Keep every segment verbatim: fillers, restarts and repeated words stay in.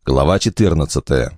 Глава четырнадцатая.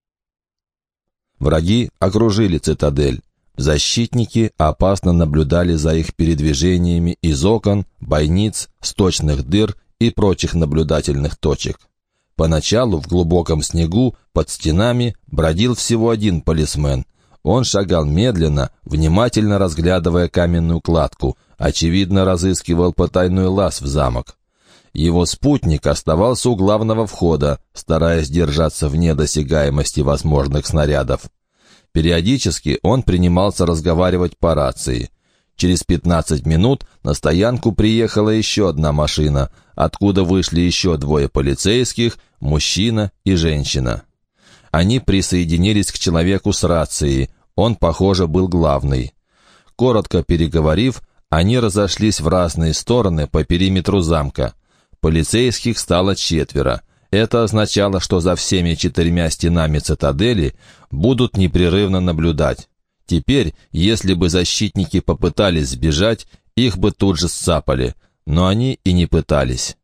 Враги окружили цитадель. Защитники опасно наблюдали за их передвижениями из окон, бойниц, сточных дыр и прочих наблюдательных точек. Поначалу в глубоком снегу под стенами бродил всего один полисмен. Он шагал медленно, внимательно разглядывая каменную кладку, очевидно разыскивал потайной лаз в замок. Его спутник оставался у главного входа, стараясь держаться вне досягаемости возможных снарядов. Периодически он принимался разговаривать по рации. Через пятнадцать минут на стоянку приехала еще одна машина, откуда вышли еще двое полицейских, мужчина и женщина. Они присоединились к человеку с рацией, он, похоже, был главный. Коротко переговорив, они разошлись в разные стороны по периметру замка. Полицейских стало четверо. Это означало, что за всеми четырьмя стенами цитадели будут непрерывно наблюдать. Теперь, если бы защитники попытались сбежать, их бы тут же сцапали, но они и не пытались.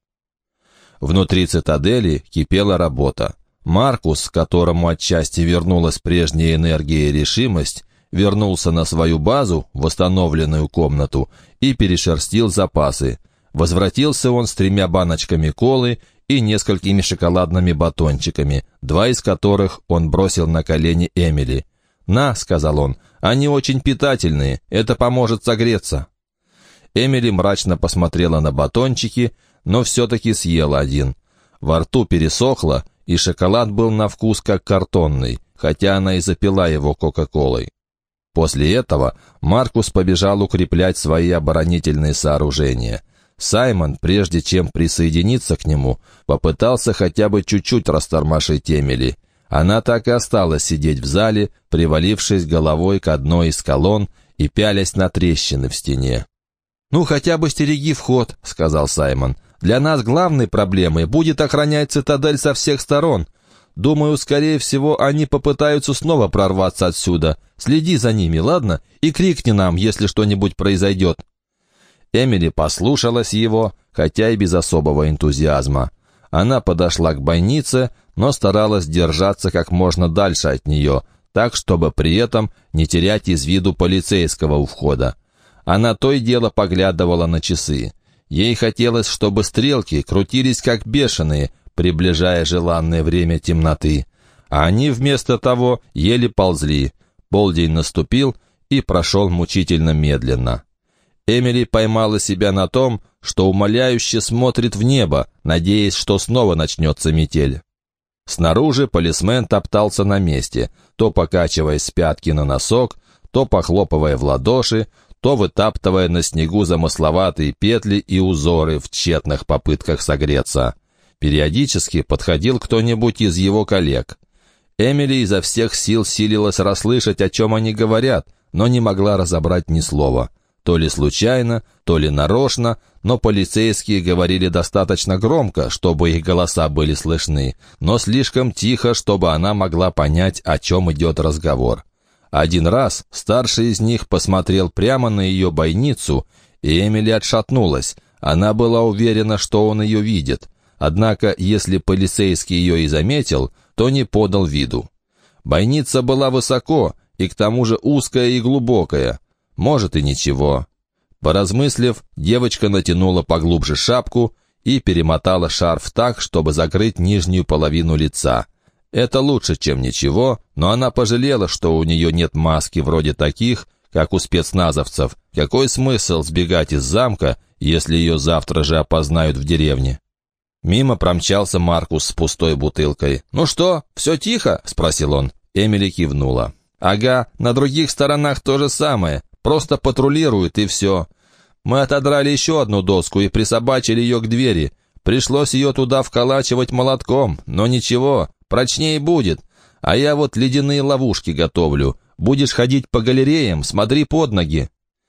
Внутри цитадели кипела работа. Маркус, которому отчасти вернулась прежняя энергия и решимость, вернулся на свою базу, восстановленную комнату, и перешерстил запасы. Возвратился он с тремя баночками колы и несколькими шоколадными батончиками, два из которых он бросил на колени Эмили. «На», — сказал он, — «они очень питательные, это поможет согреться». Эмили мрачно посмотрела на батончики, но все-таки съела один. Во рту пересохло, и шоколад был на вкус как картонный, хотя она и запила его кока-колой. После этого Маркус побежал укреплять свои оборонительные сооружения. Саймон, прежде чем присоединиться к нему, попытался хотя бы чуть-чуть растормошить Эмили. Она так и осталась сидеть в зале, привалившись головой к одной из колонн и пялясь на трещины в стене. «Ну, хотя бы стереги вход», — сказал Саймон. «Для нас главной проблемой будет охранять цитадель со всех сторон. Думаю, скорее всего, они попытаются снова прорваться отсюда. Следи за ними, ладно? И крикни нам, если что-нибудь произойдет». Эмили послушалась его, хотя и без особого энтузиазма. Она подошла к бойнице, но старалась держаться как можно дальше от нее, так, чтобы при этом не терять из виду полицейского у входа. Она то и дело поглядывала на часы. Ей хотелось, чтобы стрелки крутились как бешеные, приближая желанное время темноты. А они вместо того еле ползли. Полдень наступил и прошел мучительно медленно. Эмили поймала себя на том, что умоляюще смотрит в небо, надеясь, что снова начнется метель. Снаружи полисмен топтался на месте, то покачиваясь с пятки на носок, то похлопывая в ладоши, то вытаптывая на снегу замысловатые петли и узоры в тщетных попытках согреться. Периодически подходил кто-нибудь из его коллег. Эмили изо всех сил силилась расслышать, о чем они говорят, но не могла разобрать ни слова. То ли случайно, то ли нарочно, но полицейские говорили достаточно громко, чтобы их голоса были слышны, но слишком тихо, чтобы она могла понять, о чем идет разговор. Один раз старший из них посмотрел прямо на ее бойницу, и Эмили отшатнулась. Она была уверена, что он ее видит. Однако, если полицейский ее и заметил, то не подал виду. Бойница была высоко, и к тому же узкая и глубокая. Может, и ничего. Поразмыслив, девочка натянула поглубже шапку и перемотала шарф так, чтобы закрыть нижнюю половину лица. Это лучше, чем ничего, но она пожалела, что у нее нет маски вроде таких, как у спецназовцев. Какой смысл сбегать из замка, если ее завтра же опознают в деревне? Мимо промчался Маркус с пустой бутылкой. «Ну что, все тихо?» — спросил он. Эмили кивнула. «Ага, на других сторонах то же самое. Просто патрулируют, и все. Мы отодрали еще одну доску и присобачили ее к двери. Пришлось ее туда вколачивать молотком, но ничего, прочнее будет. А я вот ледяные ловушки готовлю. Будешь ходить по галереям, смотри под ноги».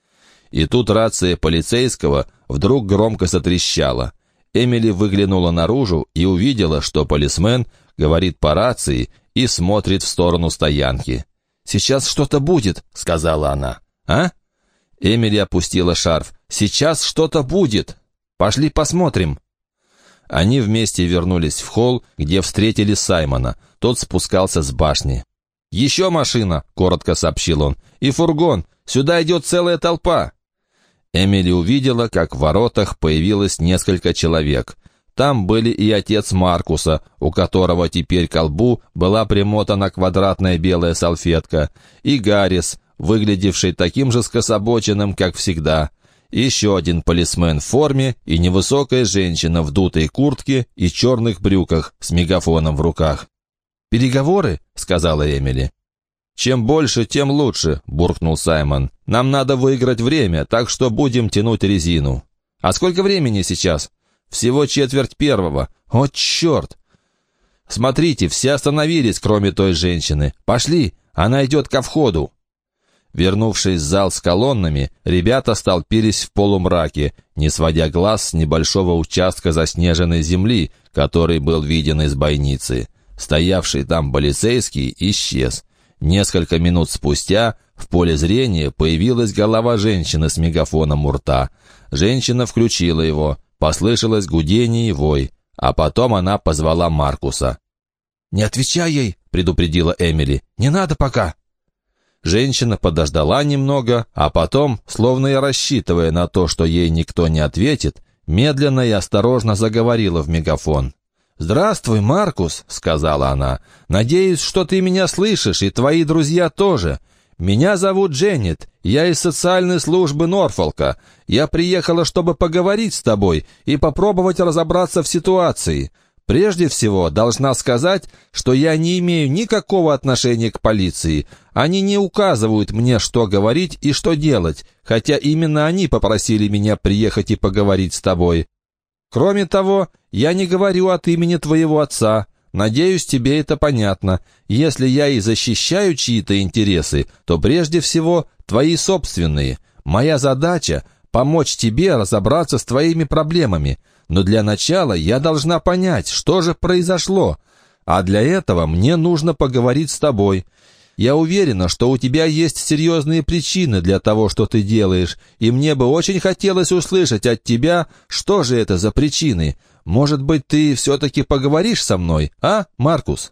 И тут рация полицейского вдруг громко затрещала. Эмили выглянула наружу и увидела, что полисмен говорит по рации и смотрит в сторону стоянки. «Сейчас что-то будет», — сказала она. «А?» Эмили опустила шарф. «Сейчас что-то будет. Пошли посмотрим». Они вместе вернулись в холл, где встретили Саймона. Тот спускался с башни. «Еще машина», — коротко сообщил он, — «и фургон. Сюда идет целая толпа». Эмили увидела, как в воротах появилось несколько человек. Там были и отец Маркуса, у которого теперь к лбу была примотана квадратная белая салфетка, и Гаррис, выглядевший таким же скособоченным, как всегда. Еще один полисмен в форме и невысокая женщина в дутой куртке и черных брюках с мегафоном в руках. «Переговоры?» — сказала Эмили. «Чем больше, тем лучше», — буркнул Саймон. «Нам надо выиграть время, так что будем тянуть резину». «А сколько времени сейчас?» «Всего четверть первого». «О, черт!» «Смотрите, все остановились, кроме той женщины. Пошли, она идет ко входу». Вернувшись в зал с колоннами, ребята столпились в полумраке, не сводя глаз с небольшого участка заснеженной земли, который был виден из бойницы. Стоявший там полицейский исчез. Несколько минут спустя в поле зрения появилась голова женщины с мегафоном у рта. Женщина включила его, послышалось гудение и вой, а потом она позвала Маркуса. «Не отвечай ей», — предупредила Эмили, — «не надо пока». Женщина подождала немного, а потом, словно и рассчитывая на то, что ей никто не ответит, медленно и осторожно заговорила в мегафон. «Здравствуй, Маркус», — сказала она. «Надеюсь, что ты меня слышишь, и твои друзья тоже. Меня зовут Дженнет, я из социальной службы Норфолка. Я приехала, чтобы поговорить с тобой и попробовать разобраться в ситуации. Прежде всего, должна сказать, что я не имею никакого отношения к полиции. Они не указывают мне, что говорить и что делать, хотя именно они попросили меня приехать и поговорить с тобой. Кроме того, я не говорю от имени твоего отца. Надеюсь, тебе это понятно. Если я и защищаю чьи-то интересы, то прежде всего твои собственные. Моя задача — помочь тебе разобраться с твоими проблемами. Но для начала я должна понять, что же произошло. А для этого мне нужно поговорить с тобой. Я уверена, что у тебя есть серьезные причины для того, что ты делаешь, и мне бы очень хотелось услышать от тебя, что же это за причины. Может быть, ты все-таки поговоришь со мной, а, Маркус?»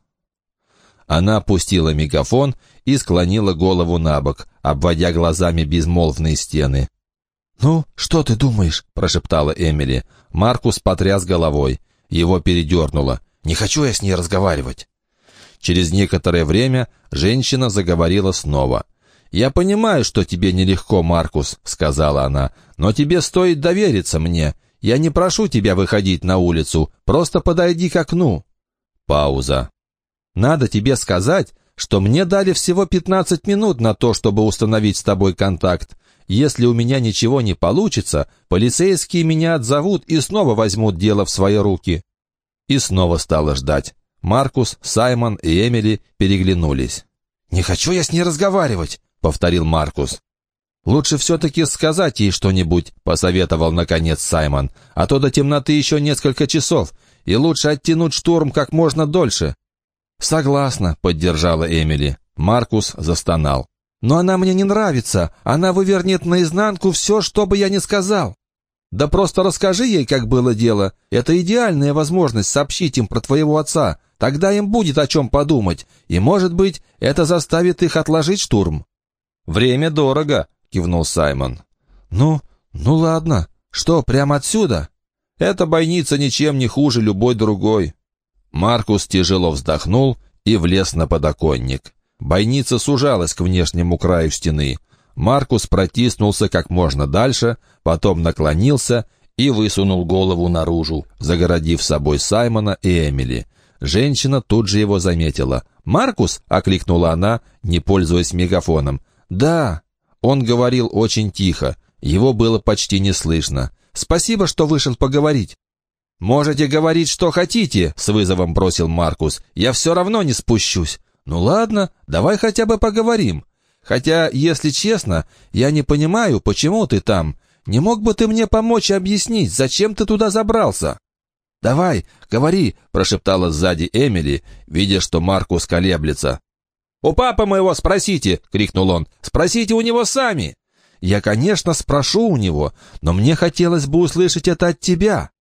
Она опустила мегафон и склонила голову на бок, обводя глазами безмолвные стены. «Ну, что ты думаешь?» — прошептала Эмили. Маркус потряс головой. Его передернуло. «Не хочу я с ней разговаривать». Через некоторое время женщина заговорила снова. «Я понимаю, что тебе нелегко, Маркус», — сказала она, — «но тебе стоит довериться мне. Я не прошу тебя выходить на улицу, просто подойди к окну». Пауза. «Надо тебе сказать, что мне дали всего пятнадцать минут на то, чтобы установить с тобой контакт. Если у меня ничего не получится, полицейские меня отзовут и снова возьмут дело в свои руки». И снова стала ждать. Маркус, Саймон и Эмили переглянулись. «Не хочу я с ней разговаривать», — повторил Маркус. «Лучше все-таки сказать ей что-нибудь», — посоветовал наконец Саймон, «а то до темноты еще несколько часов, и лучше оттянуть штурм как можно дольше». «Согласна», — поддержала Эмили. Маркус застонал. «Но она мне не нравится, она вывернет наизнанку все, что бы я ни сказал». «Да просто расскажи ей, как было дело. Это идеальная возможность сообщить им про твоего отца. Тогда им будет о чем подумать, и, может быть, это заставит их отложить штурм». «Время дорого», — кивнул Саймон. «Ну, ну ладно. Что, прямо отсюда?» «Эта бойница ничем не хуже любой другой». Маркус тяжело вздохнул и влез на подоконник. Бойница сужалась к внешнему краю стены. Маркус протиснулся как можно дальше, потом наклонился и высунул голову наружу, загородив собой Саймона и Эмили. Женщина тут же его заметила. «Маркус?» — окликнула она, не пользуясь мегафоном. «Да». Он говорил очень тихо. Его было почти не слышно. «Спасибо, что вышел поговорить». «Можете говорить, что хотите», — с вызовом бросил Маркус. «Я все равно не спущусь». «Ну ладно, давай хотя бы поговорим. Хотя, если честно, я не понимаю, почему ты там. Не мог бы ты мне помочь объяснить, зачем ты туда забрался?» «Давай, говори», — прошептала сзади Эмили, видя, что Маркус колеблется. «У папы моего спросите», — крикнул он. «Спросите у него сами». «Я, конечно, спрошу у него, но мне хотелось бы услышать это от тебя».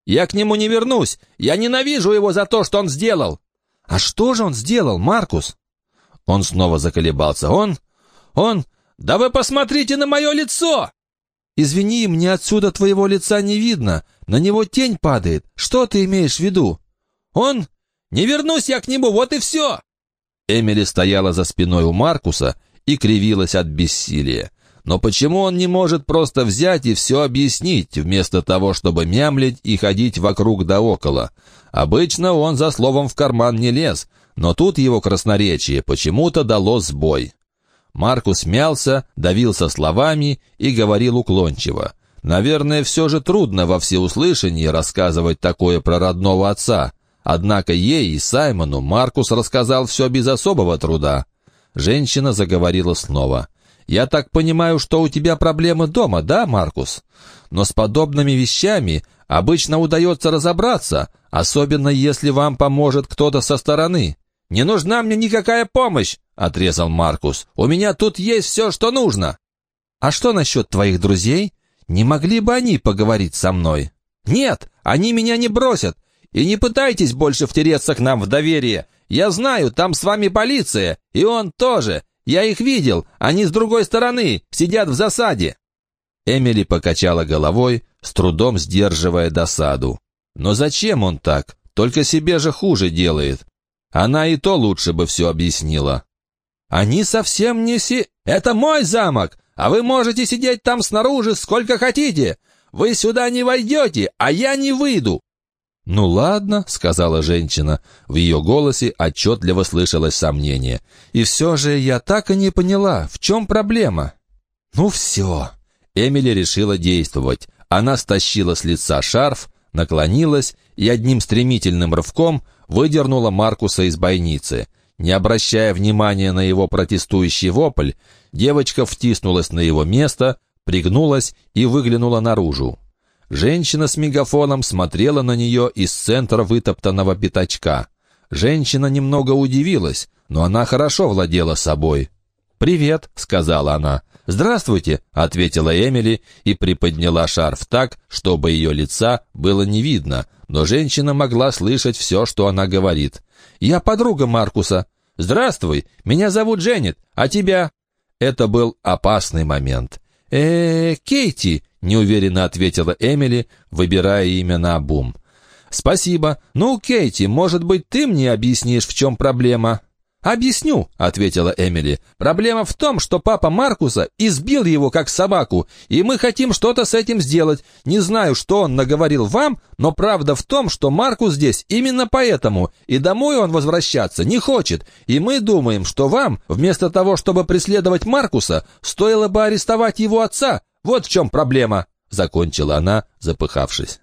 Я к нему не вернусь. Я ненавижу его за то, что он сделал». «А что же он сделал, Маркус?» Он снова заколебался. «Он... он... Да вы посмотрите на мое лицо!» «Извини, мне отсюда твоего лица не видно. На него тень падает. Что ты имеешь в виду?» «Он... Не вернусь я к нему, вот и все!» Эмили стояла за спиной у Маркуса и кривилась от бессилия. Но почему он не может просто взять и все объяснить, вместо того, чтобы мямлить и ходить вокруг да около? Обычно он за словом в карман не лез, но тут его красноречие почему-то дало сбой. Маркус мялся, давился словами и говорил уклончиво. Наверное, все же трудно во всеуслышание рассказывать такое про родного отца. Однако ей и Саймону Маркус рассказал все без особого труда. Женщина заговорила снова. «Я так понимаю, что у тебя проблемы дома, да, Маркус? Но с подобными вещами обычно удается разобраться, особенно если вам поможет кто-то со стороны». «Не нужна мне никакая помощь», — отрезал Маркус. «У меня тут есть все, что нужно». «А что насчет твоих друзей? Не могли бы они поговорить со мной?» «Нет, они меня не бросят. И не пытайтесь больше втереться к нам в доверие. Я знаю, там с вами полиция, и он тоже. Я их видел, они с другой стороны, сидят в засаде». Эмили покачала головой, с трудом сдерживая досаду. «Но зачем он так? Только себе же хуже делает». Она и то лучше бы все объяснила. «Они совсем не си... Это мой замок, а вы можете сидеть там снаружи сколько хотите. Вы сюда не войдете, а я не выйду». «Ну ладно», — сказала женщина. В ее голосе отчетливо слышалось сомнение. «И все же я так и не поняла, в чем проблема?» «Ну все». Эмили решила действовать. Она стащила с лица шарф, наклонилась и одним стремительным рывком выдернула Маркуса из бойницы. Не обращая внимания на его протестующий вопль, девочка втиснулась на его место, пригнулась и выглянула наружу. Женщина с мегафоном смотрела на нее из центра вытоптанного пятачка. Женщина немного удивилась, но она хорошо владела собой. «Привет», — сказала она. «Здравствуйте», — ответила Эмили и приподняла шарф так, чтобы ее лица было не видно, но женщина могла слышать все, что она говорит. «Я подруга Маркуса». «Здравствуй, меня зовут Дженнет, а тебя?» Это был опасный момент. «Э-э, Кейти», — неуверенно ответила Эмили, выбирая имя наобум. «Спасибо. Ну, Кейти, может быть, ты мне объяснишь, в чем проблема?» «Объясню», — ответила Эмили. «Проблема в том, что папа Маркуса избил его как собаку, и мы хотим что-то с этим сделать. Не знаю, что он наговорил вам, но правда в том, что Маркус здесь именно поэтому, и домой он возвращаться не хочет. И мы думаем, что вам, вместо того, чтобы преследовать Маркуса, стоило бы арестовать его отца. Вот в чем проблема», — закончила она, запыхавшись.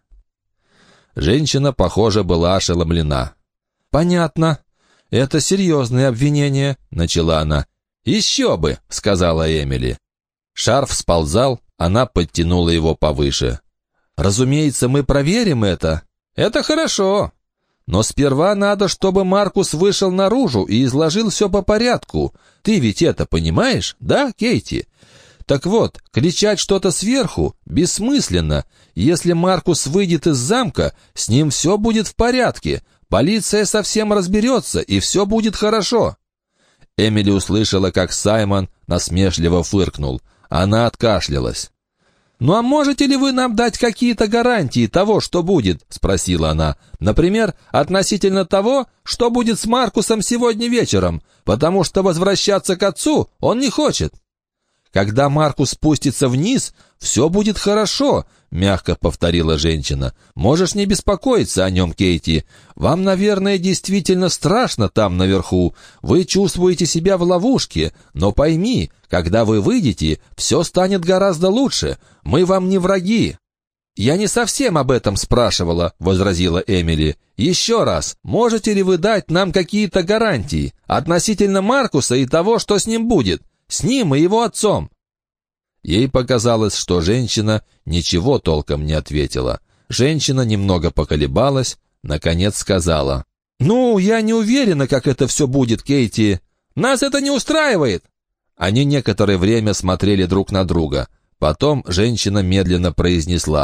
Женщина, похоже, была ошеломлена. «Понятно. «Это серьезное обвинение», — начала она. «Еще бы», — сказала Эмили. Шарф сползал, она подтянула его повыше. «Разумеется, мы проверим это». «Это хорошо». «Но сперва надо, чтобы Маркус вышел наружу и изложил все по порядку. Ты ведь это понимаешь, да, Кейти? Так вот, кричать что-то сверху бессмысленно. Если Маркус выйдет из замка, с ним все будет в порядке. Полиция совсем разберется, и все будет хорошо». Эмили услышала, как Саймон насмешливо фыркнул. Она откашлялась. «Ну а можете ли вы нам дать какие-то гарантии того, что будет?» — спросила она. «Например, относительно того, что будет с Маркусом сегодня вечером, потому что возвращаться к отцу он не хочет». «Когда Маркус спустится вниз, все будет хорошо», — мягко повторила женщина. «Можешь не беспокоиться о нем, Кейти. Вам, наверное, действительно страшно там наверху. Вы чувствуете себя в ловушке. Но пойми, когда вы выйдете, все станет гораздо лучше. Мы вам не враги». «Я не совсем об этом спрашивала», — возразила Эмили. «Еще раз, можете ли вы дать нам какие-то гарантии относительно Маркуса и того, что с ним будет? С ним и его отцом?» Ей показалось, что женщина ничего толком не ответила. Женщина немного поколебалась, наконец сказала: «Ну, я не уверена, как это все будет, Кейти. Нас это не устраивает». Они некоторое время смотрели друг на друга. Потом женщина медленно произнесла: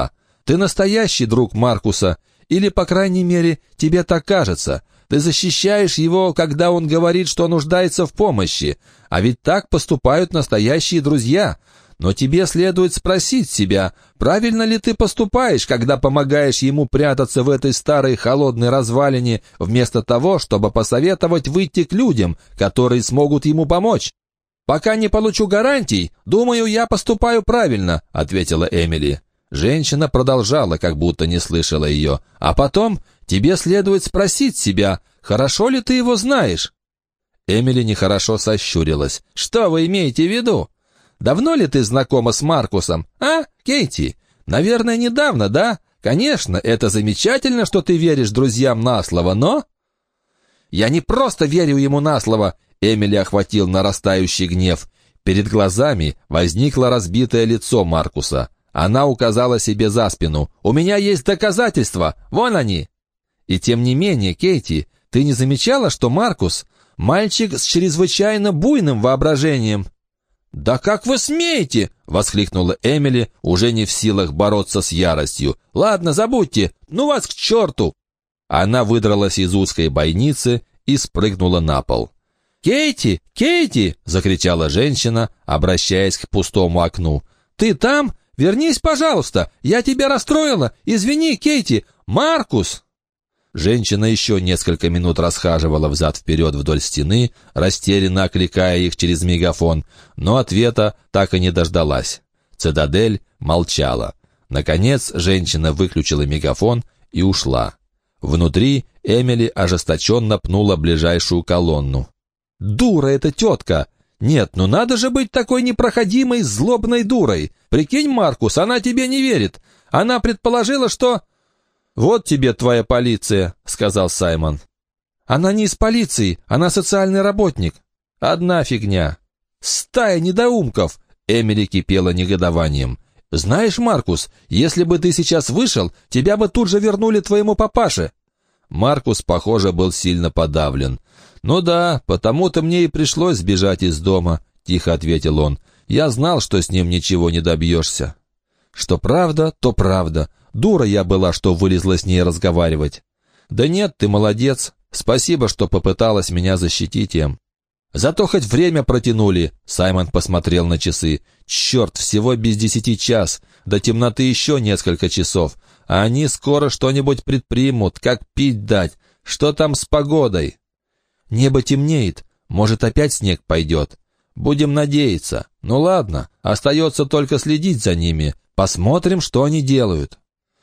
Ты настоящий друг Маркуса, или, по крайней мере, тебе так кажется. Ты защищаешь его, когда он говорит, что нуждается в помощи. А ведь так поступают настоящие друзья. Но тебе следует спросить себя, правильно ли ты поступаешь, когда помогаешь ему прятаться в этой старой холодной развалине, вместо того, чтобы посоветовать выйти к людям, которые смогут ему помочь. «Пока не получу гарантий, думаю, я поступаю правильно», — ответила Эмили. Женщина продолжала, как будто не слышала ее. «А потом тебе следует спросить себя, хорошо ли ты его знаешь?» Эмили нехорошо сощурилась. «Что вы имеете в виду? Давно ли ты знакома с Маркусом, а, Кейти? Наверное, недавно, да? Конечно, это замечательно, что ты веришь друзьям на слово, но...» «Я не просто верю ему на слово», — Эмили охватил нарастающий гнев. Перед глазами возникло разбитое лицо Маркуса. Она указала себе за спину. «У меня есть доказательства, вон они!» «И тем не менее, Кейти, ты не замечала, что Маркус — мальчик с чрезвычайно буйным воображением?» «Да как вы смеете!» — воскликнула Эмили, уже не в силах бороться с яростью. «Ладно, забудьте, ну вас к черту!» Она выдралась из узкой бойницы и спрыгнула на пол. «Кейти! Кейти!» — закричала женщина, обращаясь к пустому окну. «Ты там? Вернись, пожалуйста! Я тебя расстроила! Извини, Кейти! Маркус!» Женщина еще несколько минут расхаживала взад-вперед вдоль стены, растерянно окликая их через мегафон, но ответа так и не дождалась. Цитадель молчала. Наконец женщина выключила мегафон и ушла. Внутри Эмили ожесточенно пнула ближайшую колонну. «Дура эта тетка! Нет, ну надо же быть такой непроходимой, злобной дурой! Прикинь, Маркус, она тебе не верит! Она предположила, что...» «Вот тебе твоя полиция», — сказал Саймон. «Она не из полиции, она социальный работник». «Одна фигня». «Стая недоумков!» — Эмили кипела негодованием. «Знаешь, Маркус, если бы ты сейчас вышел, тебя бы тут же вернули твоему папаше». Маркус, похоже, был сильно подавлен. «Ну да, потому-то мне и пришлось сбежать из дома», — тихо ответил он. «Я знал, что с ним ничего не добьешься». «Что правда, то правда. Дура я была, что вылезла с ней разговаривать». «Да нет, ты молодец. Спасибо, что попыталась меня защитить им». «Зато хоть время протянули», — Саймон посмотрел на часы. «Черт, всего без десяти час. До темноты еще несколько часов. А они скоро что-нибудь предпримут, как пить дать. Что там с погодой?» «Небо темнеет. Может, опять снег пойдет. Будем надеяться. Ну ладно, остается только следить за ними. Посмотрим, что они делают».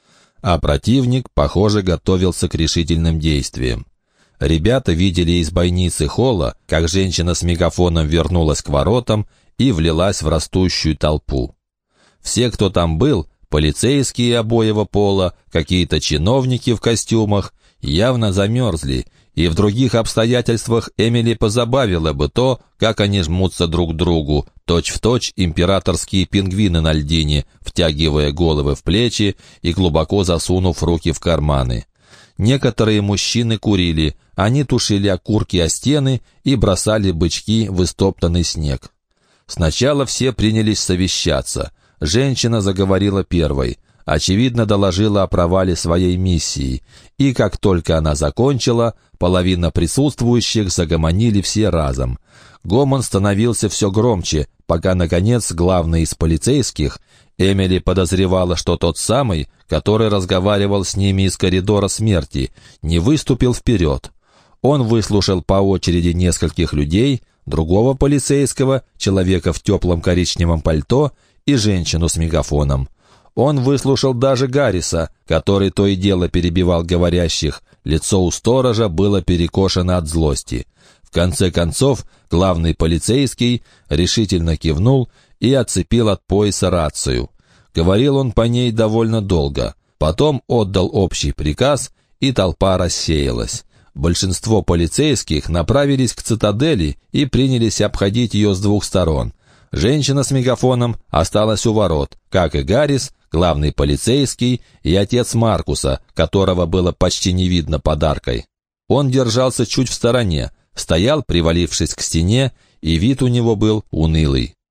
А противник, похоже, готовился к решительным действиям. Ребята видели из бойницы холла, как женщина с мегафоном вернулась к воротам и влилась в растущую толпу. Все, кто там был, полицейские обоего пола, какие-то чиновники в костюмах, явно замерзли, и в других обстоятельствах Эмили позабавило бы то, как они жмутся друг к другу, точь-в-точь императорские пингвины на льдине, втягивая головы в плечи и глубоко засунув руки в карманы. Некоторые мужчины курили, они тушили окурки о стены и бросали бычки в истоптанный снег. Сначала все принялись совещаться. Женщина заговорила первой. Очевидно, доложила о провале своей миссии, и как только она закончила, половина присутствующих загомонили все разом. Гомон становился все громче, пока, наконец, главный из полицейских, Эмили подозревала, что тот самый, который разговаривал с ними из коридора смерти, не выступил вперед. Он выслушал по очереди нескольких людей, другого полицейского, человека в теплом коричневом пальто и женщину с мегафоном. Он выслушал даже Гарриса, который то и дело перебивал говорящих. Лицо у сторожа было перекошено от злости. В конце концов, главный полицейский решительно кивнул и отцепил от пояса рацию. Говорил он по ней довольно долго. Потом отдал общий приказ, и толпа рассеялась. Большинство полицейских направились к цитадели и принялись обходить ее с двух сторон. Женщина с мегафоном осталась у ворот, как и Гаррис, главный полицейский и отец Маркуса, которого было почти не видно под аркой. Он держался чуть в стороне, стоял, привалившись к стене, и вид у него был унылый.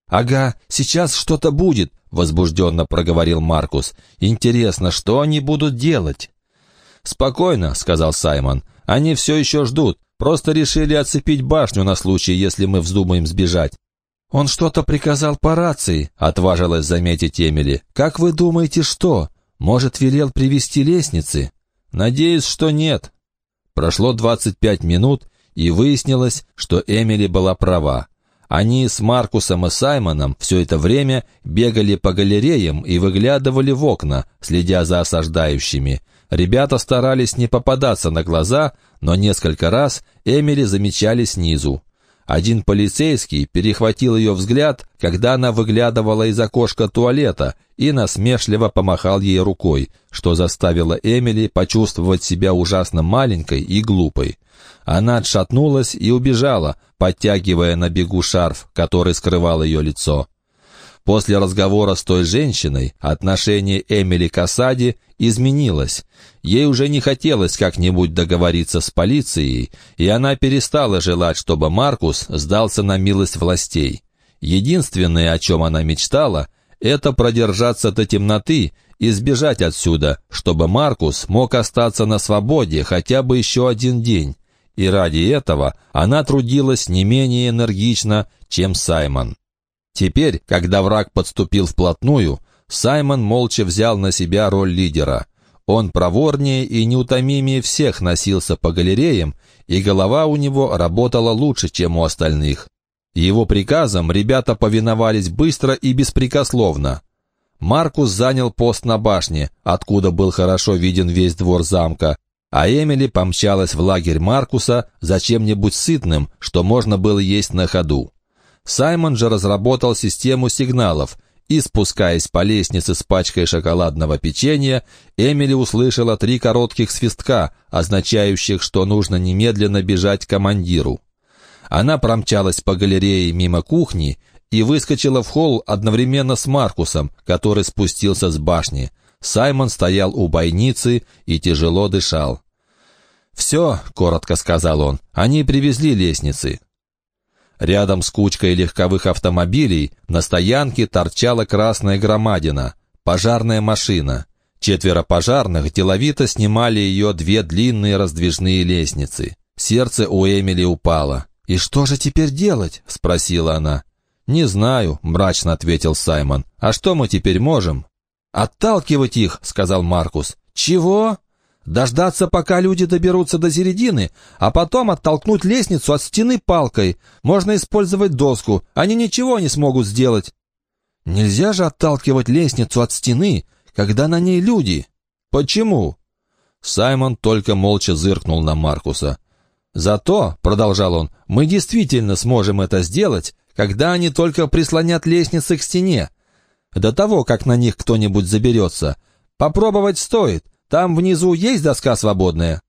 «Ага, сейчас что-то будет», — возбужденно проговорил Маркус. «Интересно, что они будут делать?» «Спокойно», — сказал Саймон. «Они все еще ждут. Просто решили оцепить башню на случай, если мы вздумаем сбежать». «Он что-то приказал по рации», — отважилась заметить Эмили. «Как вы думаете, что? Может, велел привезти лестницы?» «Надеюсь, что нет». Прошло двадцать пять минут, и выяснилось, что Эмили была права. Они с Маркусом и Саймоном все это время бегали по галереям и выглядывали в окна, следя за осаждающими. Ребята старались не попадаться на глаза, но несколько раз Эмили замечали снизу. Один полицейский перехватил ее взгляд, когда она выглядывала из окошка туалета, и насмешливо помахал ей рукой, что заставило Эмили почувствовать себя ужасно маленькой и глупой. Она отшатнулась и убежала, подтягивая на бегу шарф, который скрывал ее лицо. После разговора с той женщиной отношение Эмили к осаде изменилось. Ей уже не хотелось как-нибудь договориться с полицией, и она перестала желать, чтобы Маркус сдался на милость властей. Единственное, о чем она мечтала, это продержаться до темноты и сбежать отсюда, чтобы Маркус мог остаться на свободе хотя бы еще один день. И ради этого она трудилась не менее энергично, чем Саймон. Теперь, когда враг подступил вплотную, Саймон молча взял на себя роль лидера. Он проворнее и неутомимее всех носился по галереям, и голова у него работала лучше, чем у остальных. Его приказам ребята повиновались быстро и беспрекословно. Маркус занял пост на башне, откуда был хорошо виден весь двор замка, а Эмили помчалась в лагерь Маркуса за чем-нибудь сытным, что можно было есть на ходу. Саймон же разработал систему сигналов, и, спускаясь по лестнице с пачкой шоколадного печенья, Эмили услышала три коротких свистка, означающих, что нужно немедленно бежать к командиру. Она промчалась по галерее мимо кухни и выскочила в холл одновременно с Маркусом, который спустился с башни. Саймон стоял у бойницы и тяжело дышал. «Все», — коротко сказал он, — «они привезли лестницы». Рядом с кучкой легковых автомобилей на стоянке торчала красная громадина — пожарная машина. Четверо пожарных деловито снимали ее две длинные раздвижные лестницы. Сердце у Эмили упало. «И что же теперь делать?» — спросила она. «Не знаю», — мрачно ответил Саймон. «А что мы теперь можем?» «Отталкивать их», — сказал Маркус. «Чего?» «Дождаться, пока люди доберутся до середины, а потом оттолкнуть лестницу от стены палкой. Можно использовать доску, они ничего не смогут сделать». «Нельзя же отталкивать лестницу от стены, когда на ней люди». «Почему?» Саймон только молча зыркнул на Маркуса. «Зато», — продолжал он, — «мы действительно сможем это сделать, когда они только прислонят лестницы к стене. До того, как на них кто-нибудь заберется. Попробовать стоит. Там внизу есть доска свободная?»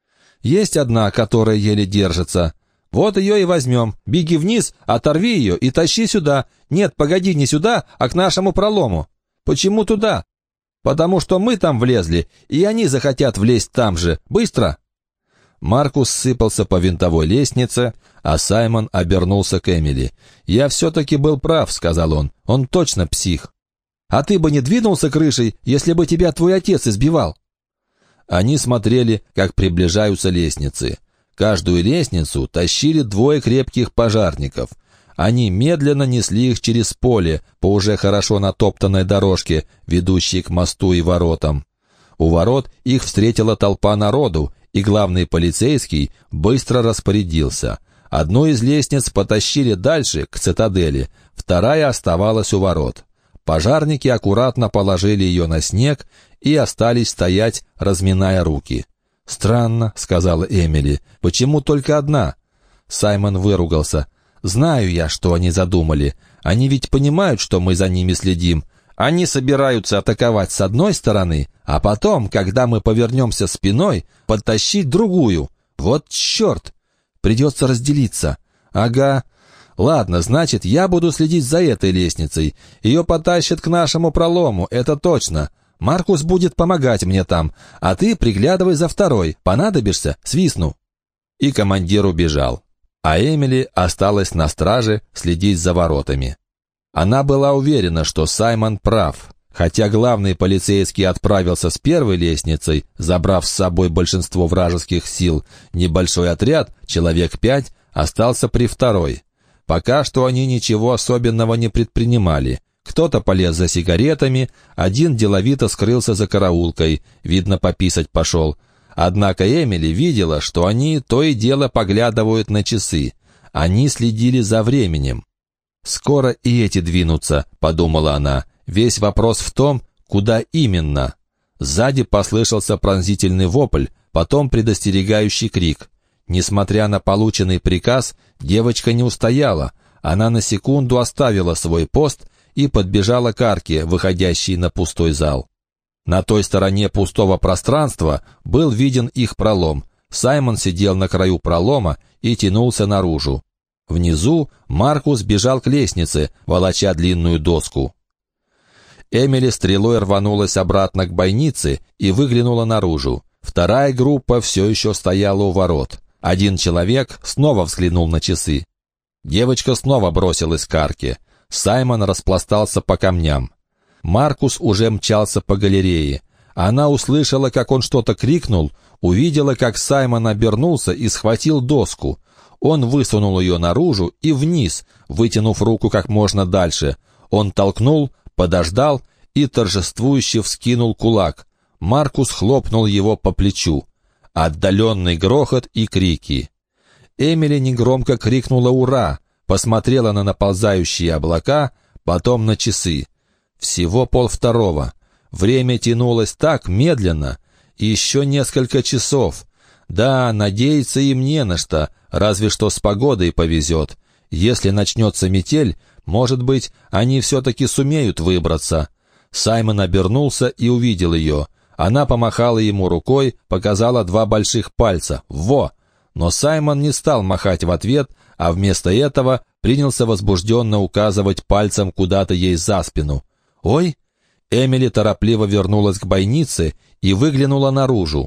«Есть одна, которая еле держится. Вот ее и возьмем. Беги вниз, оторви ее и тащи сюда. Нет, погоди, не сюда, а к нашему пролому». «Почему туда?» «Потому что мы там влезли, и они захотят влезть там же. Быстро!» Маркус сыпался по винтовой лестнице, а Саймон обернулся к Эмили. «Я все-таки был прав», — сказал он. «Он точно псих». «А ты бы не двинулся крышей, если бы тебя твой отец избивал?» Они смотрели, как приближаются лестницы. Каждую лестницу тащили двое крепких пожарников. Они медленно несли их через поле по уже хорошо натоптанной дорожке, ведущей к мосту и воротам. У ворот их встретила толпа народу, и главный полицейский быстро распорядился. Одну из лестниц потащили дальше, к цитадели, вторая оставалась у ворот. Пожарники аккуратно положили ее на снег и остались стоять, разминая руки. «Странно», — сказала Эмили, — «почему только одна?» Саймон выругался. «Знаю я, что они задумали. Они ведь понимают, что мы за ними следим. Они собираются атаковать с одной стороны, а потом, когда мы повернемся спиной, подтащить другую. Вот черт! Придется разделиться. Ага. Ладно, значит, я буду следить за этой лестницей. Ее потащат к нашему пролому, это точно. Маркус будет помогать мне там, а ты приглядывай за второй. Понадобишься? Свистну». И командир убежал. А Эмили осталась на страже следить за воротами. Она была уверена, что Саймон прав. Хотя главный полицейский отправился с первой лестницей, забрав с собой большинство вражеских сил, небольшой отряд, человек пять, остался при второй. Пока что они ничего особенного не предпринимали. Кто-то полез за сигаретами, один деловито скрылся за караулкой, видно, пописать пошел. Однако Эмили видела, что они то и дело поглядывают на часы. Они следили за временем. «Скоро и эти двинутся», — подумала она. «Весь вопрос в том, куда именно». Сзади послышался пронзительный вопль, потом предостерегающий крик. Несмотря на полученный приказ, девочка не устояла. Она на секунду оставила свой пост и подбежала к арке, выходящей на пустой зал. На той стороне пустого пространства был виден их пролом. Саймон сидел на краю пролома и тянулся наружу. Внизу Маркус бежал к лестнице, волоча длинную доску. Эмили стрелой рванулась обратно к бойнице и выглянула наружу. Вторая группа все еще стояла у ворот. Один человек снова взглянул на часы. Девочка снова бросилась к арке. Саймон распластался по камням. Маркус уже мчался по галерее. Она услышала, как он что-то крикнул, увидела, как Саймон обернулся и схватил доску. Он высунул ее наружу и вниз, вытянув руку как можно дальше. Он толкнул, подождал и торжествующе вскинул кулак. Маркус хлопнул его по плечу. Отдаленный грохот и крики. Эмили негромко крикнула «Ура!», посмотрела на наползающие облака, потом на часы. Всего полвторого. Время тянулось так медленно. Еще несколько часов. Да, надеяться им не на что, разве что с погодой повезет. Если начнется метель, может быть, они все-таки сумеют выбраться. Саймон обернулся и увидел ее. Она помахала ему рукой, показала два больших пальца. «Во!» Но Саймон не стал махать в ответ, а вместо этого принялся возбужденно указывать пальцем куда-то ей за спину. «Ой!» Эмили торопливо вернулась к бойнице и выглянула наружу.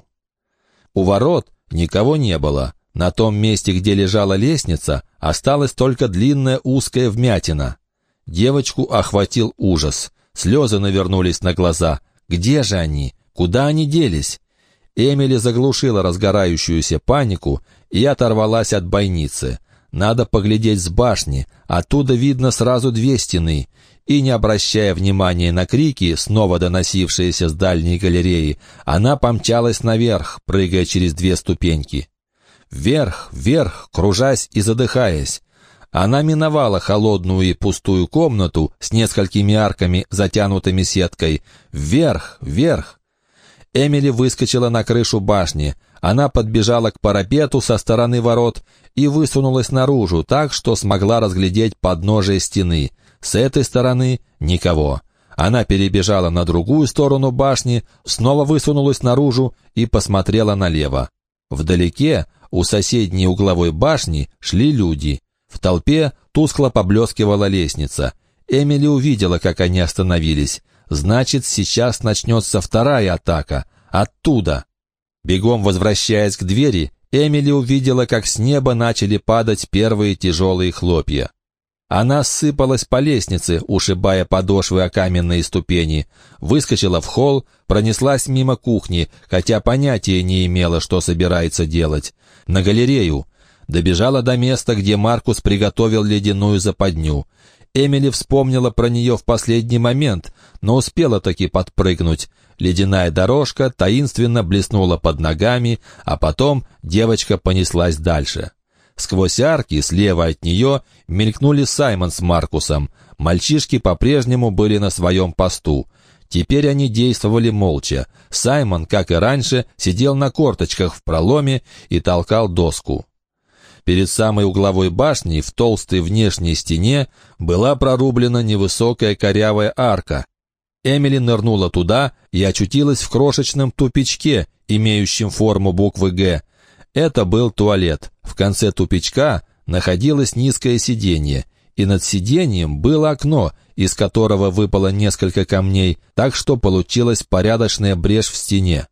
У ворот никого не было. На том месте, где лежала лестница, осталась только длинная узкая вмятина. Девочку охватил ужас. Слезы навернулись на глаза. Где же они? Куда они делись? Эмили заглушила разгорающуюся панику и оторвалась от бойницы. Надо поглядеть с башни, оттуда видно сразу две стены. И, не обращая внимания на крики, снова доносившиеся с дальней галереи, она помчалась наверх, прыгая через две ступеньки. Вверх, вверх, кружась и задыхаясь. Она миновала холодную и пустую комнату с несколькими арками, затянутыми сеткой. Вверх, вверх. Эмили выскочила на крышу башни. Она подбежала к парапету со стороны ворот и высунулась наружу так, что смогла разглядеть подножие стены. С этой стороны никого. Она перебежала на другую сторону башни, снова высунулась наружу и посмотрела налево. Вдалеке, у соседней угловой башни, шли люди. В толпе тускло поблескивала лестница. Эмили увидела, как они остановились. Значит, сейчас начнется вторая атака. Оттуда. Бегом возвращаясь к двери, Эмили увидела, как с неба начали падать первые тяжелые хлопья. Она сыпалась по лестнице, ушибая подошвы о каменные ступени, выскочила в холл, пронеслась мимо кухни, хотя понятия не имела, что собирается делать, на галерею. Добежала до места, где Маркус приготовил ледяную западню. Эмили вспомнила про нее в последний момент, но успела таки подпрыгнуть. Ледяная дорожка таинственно блеснула под ногами, а потом девочка понеслась дальше. Сквозь арки, слева от нее, мелькнули Саймон с Маркусом. Мальчишки по-прежнему были на своем посту. Теперь они действовали молча. Саймон, как и раньше, сидел на корточках в проломе и толкал доску. Перед самой угловой башней в толстой внешней стене была прорублена невысокая корявая арка. Эмили нырнула туда и очутилась в крошечном тупичке, имеющем форму буквы «Г». Это был туалет. В конце тупичка находилось низкое сиденье, и над сиденьем было окно, из которого выпало несколько камней, так что получилась порядочная брешь в стене.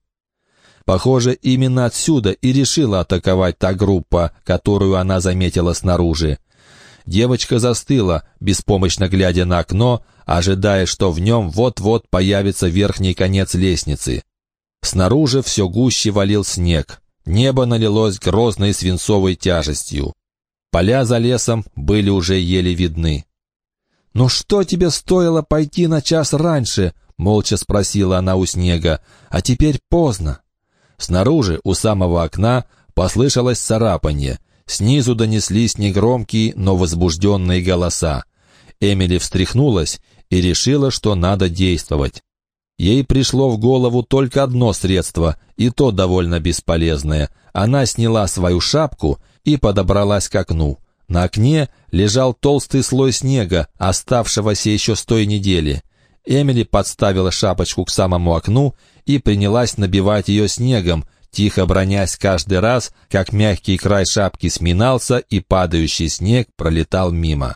Похоже, именно отсюда и решила атаковать та группа, которую она заметила снаружи. Девочка застыла, беспомощно глядя на окно, ожидая, что в нем вот-вот появится верхний конец лестницы. Снаружи все гуще валил снег. Небо налилось грозной свинцовой тяжестью. Поля за лесом были уже еле видны. «Ну что тебе стоило пойти на час раньше?» — молча спросила она у снега. «А теперь поздно». Снаружи, у самого окна, послышалось царапанье. Снизу донеслись негромкие, но возбужденные голоса. Эмили встряхнулась и решила, что надо действовать. Ей пришло в голову только одно средство, и то довольно бесполезное. Она сняла свою шапку и подобралась к окну. На окне лежал толстый слой снега, оставшегося еще с той недели. Эмили подставила шапочку к самому окну и принялась набивать ее снегом, тихо бронясь каждый раз, как мягкий край шапки сминался и падающий снег пролетал мимо.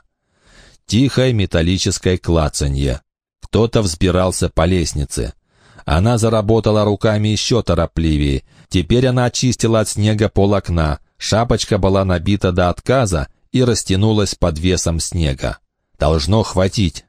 Тихое металлическое клацанье. Кто-то взбирался по лестнице. Она заработала руками еще торопливее. Теперь она очистила от снега пол окна. Шапочка была набита до отказа и растянулась под весом снега. Должно хватить.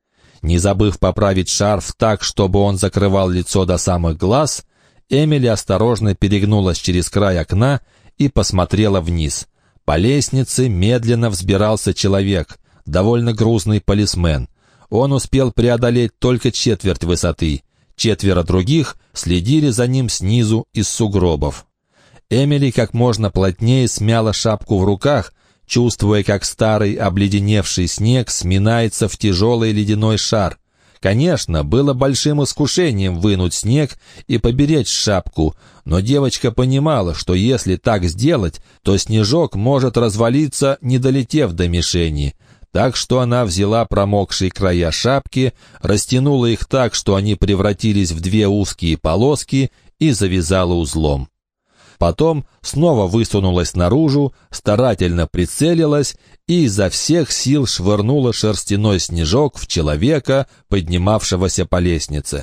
Не забыв поправить шарф так, чтобы он закрывал лицо до самых глаз, Эмили осторожно перегнулась через край окна и посмотрела вниз. По лестнице медленно взбирался человек, довольно грузный полисмен. Он успел преодолеть только четверть высоты. Четверо других следили за ним снизу из сугробов. Эмили как можно плотнее смяла шапку в руках, чувствуя, как старый обледеневший снег сминается в тяжелый ледяной шар. Конечно, было большим искушением вынуть снег и поберечь шапку, но девочка понимала, что если так сделать, то снежок может развалиться, не долетев до мишени. Так что она взяла промокшие края шапки, растянула их так, что они превратились в две узкие полоски, и завязала узлом. Потом снова высунулась наружу, старательно прицелилась и изо всех сил швырнула шерстяной снежок в человека, поднимавшегося по лестнице.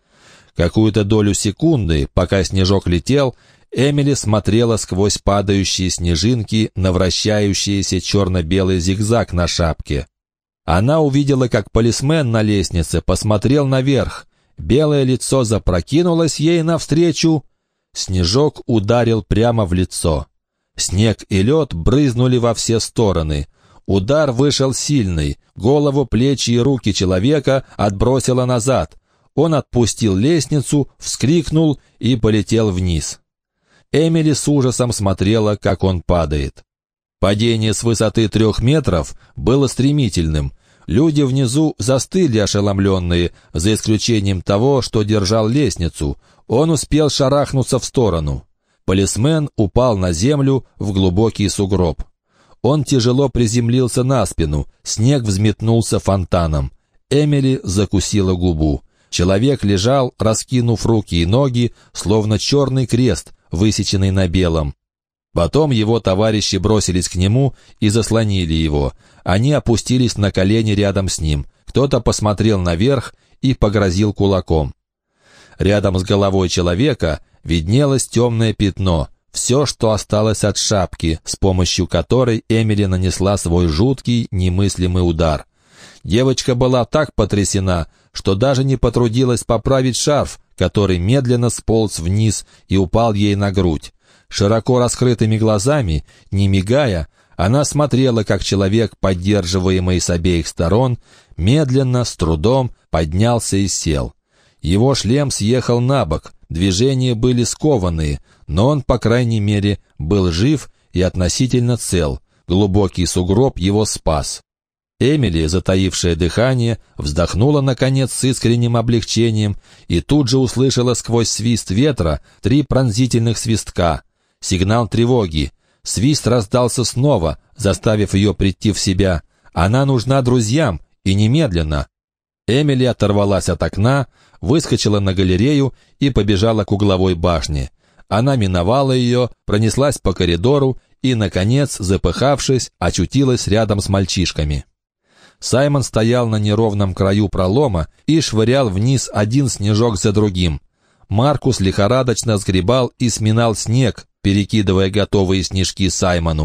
Какую-то долю секунды, пока снежок летел, Эмили смотрела сквозь падающие снежинки на вращающийся черно-белый зигзаг на шапке. Она увидела, как полисмен на лестнице посмотрел наверх. Белое лицо запрокинулось ей навстречу. Снежок ударил прямо в лицо. Снег и лед брызнули во все стороны. Удар вышел сильный. Голову, плечи и руки человека отбросило назад. Он отпустил лестницу, вскрикнул и полетел вниз. Эмили с ужасом смотрела, как он падает. Падение с высоты трех метров было стремительным. Люди внизу застыли ошеломленные, за исключением того, что держал лестницу. Он успел шарахнуться в сторону. Полисмен упал на землю в глубокий сугроб. Он тяжело приземлился на спину, снег взметнулся фонтаном. Эмили закусила губу. Человек лежал, раскинув руки и ноги, словно черный крест, высеченный на белом. Потом его товарищи бросились к нему и заслонили его. Они опустились на колени рядом с ним. Кто-то посмотрел наверх и погрозил кулаком. Рядом с головой человека виднелось темное пятно, все, что осталось от шапки, с помощью которой Эмили нанесла свой жуткий, немыслимый удар. Девочка была так потрясена, что даже не потрудилась поправить шарф, который медленно сполз вниз и упал ей на грудь. Широко раскрытыми глазами, не мигая, она смотрела, как человек, поддерживаемый с обеих сторон, медленно, с трудом поднялся и сел. Его шлем съехал на бок, движения были скованные, но он, по крайней мере, был жив и относительно цел. Глубокий сугроб его спас. Эмили, затаившая дыхание, вздохнула, наконец, с искренним облегчением и тут же услышала сквозь свист ветра три пронзительных свистка. Сигнал тревоги. Свист раздался снова, заставив ее прийти в себя. Она нужна друзьям, и немедленно. Эмили оторвалась от окна, выскочила на галерею и побежала к угловой башне. Она миновала ее, пронеслась по коридору и, наконец, запыхавшись, очутилась рядом с мальчишками. Саймон стоял на неровном краю пролома и швырял вниз один снежок за другим. Маркус лихорадочно сгребал и сминал снег, перекидывая готовые снежки Саймону.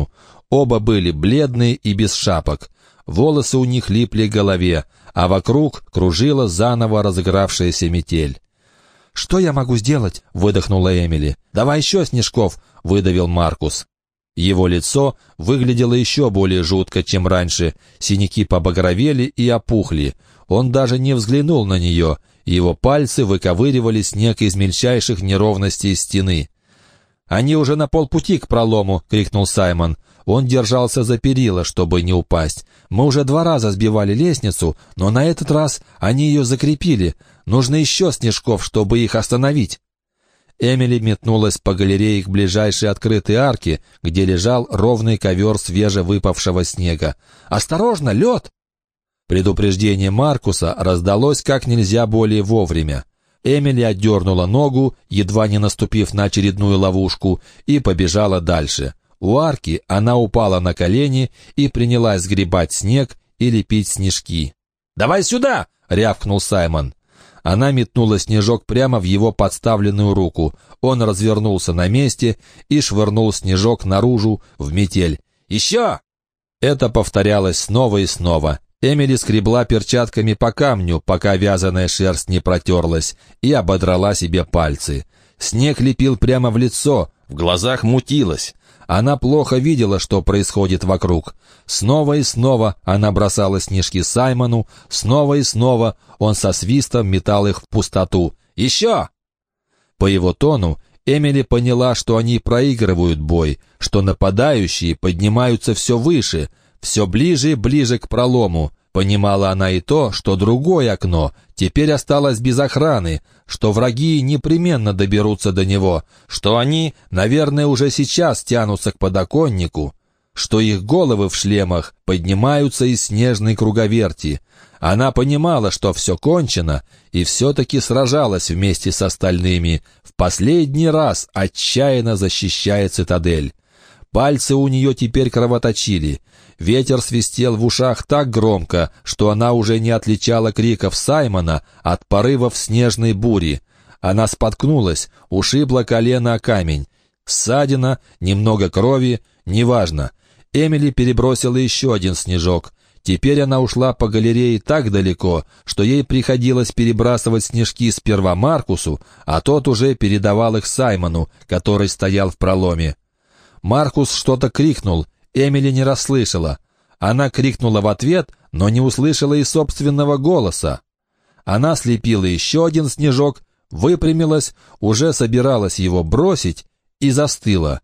Оба были бледные и без шапок. Волосы у них липли к голове, а вокруг кружила заново разыгравшаяся метель. «Что я могу сделать?» — выдохнула Эмили. «Давай еще снежков!» — выдавил Маркус. Его лицо выглядело еще более жутко, чем раньше. Синяки побагровели и опухли. Он даже не взглянул на нее. Его пальцы выковыривали снег из мельчайших неровностей стены. «Они уже на полпути к пролому!» — крикнул Саймон. Он держался за перила, чтобы не упасть. «Мы уже два раза сбивали лестницу, но на этот раз они ее закрепили. Нужно еще снежков, чтобы их остановить». Эмили метнулась по галерее к ближайшей открытой арке, где лежал ровный ковер свежевыпавшего снега. «Осторожно, лед!» Предупреждение Маркуса раздалось как нельзя более вовремя. Эмили отдернула ногу, едва не наступив на очередную ловушку, и побежала дальше. У арки она упала на колени и принялась сгребать снег и лепить снежки. «Давай сюда!» — рявкнул Саймон. Она метнула снежок прямо в его подставленную руку. Он развернулся на месте и швырнул снежок наружу в метель. «Еще!» Это повторялось снова и снова. Эмили скребла перчатками по камню, пока вязаная шерсть не протерлась, и ободрала себе пальцы. Снег лепил прямо в лицо, в глазах мутилось. Она плохо видела, что происходит вокруг. Снова и снова она бросала снежки Саймону, снова и снова он со свистом метал их в пустоту. «Еще!» По его тону Эмили поняла, что они проигрывают бой, что нападающие поднимаются все выше, все ближе и ближе к пролому. Понимала она и то, что другое окно теперь осталось без охраны, что враги непременно доберутся до него, что они, наверное, уже сейчас тянутся к подоконнику, что их головы в шлемах поднимаются из снежной круговерти. Она понимала, что все кончено, и все-таки сражалась вместе с остальными, в последний раз отчаянно защищая цитадель. Пальцы у нее теперь кровоточили. Ветер свистел в ушах так громко, что она уже не отличала криков Саймона от порывов снежной бури. Она споткнулась, ушибла колено о камень. Ссадина, немного крови, неважно. Эмили перебросила еще один снежок. Теперь она ушла по галерее так далеко, что ей приходилось перебрасывать снежки сперва Маркусу, а тот уже передавал их Саймону, который стоял в проломе. Маркус что-то крикнул, Эмили не расслышала. Она крикнула в ответ, но не услышала и собственного голоса. Она слепила еще один снежок, выпрямилась, уже собиралась его бросить и застыла.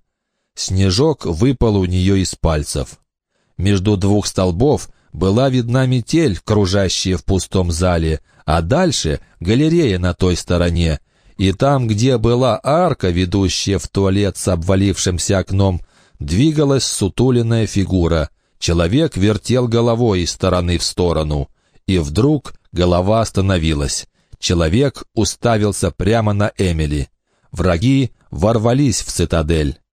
Снежок выпал у нее из пальцев. Между двух столбов была видна метель, кружащая в пустом зале, а дальше галерея на той стороне. И там, где была арка, ведущая в туалет с обвалившимся окном, двигалась сутуленная фигура. Человек вертел головой из стороны в сторону. И вдруг голова остановилась. Человек уставился прямо на Эмили. Враги ворвались в цитадель.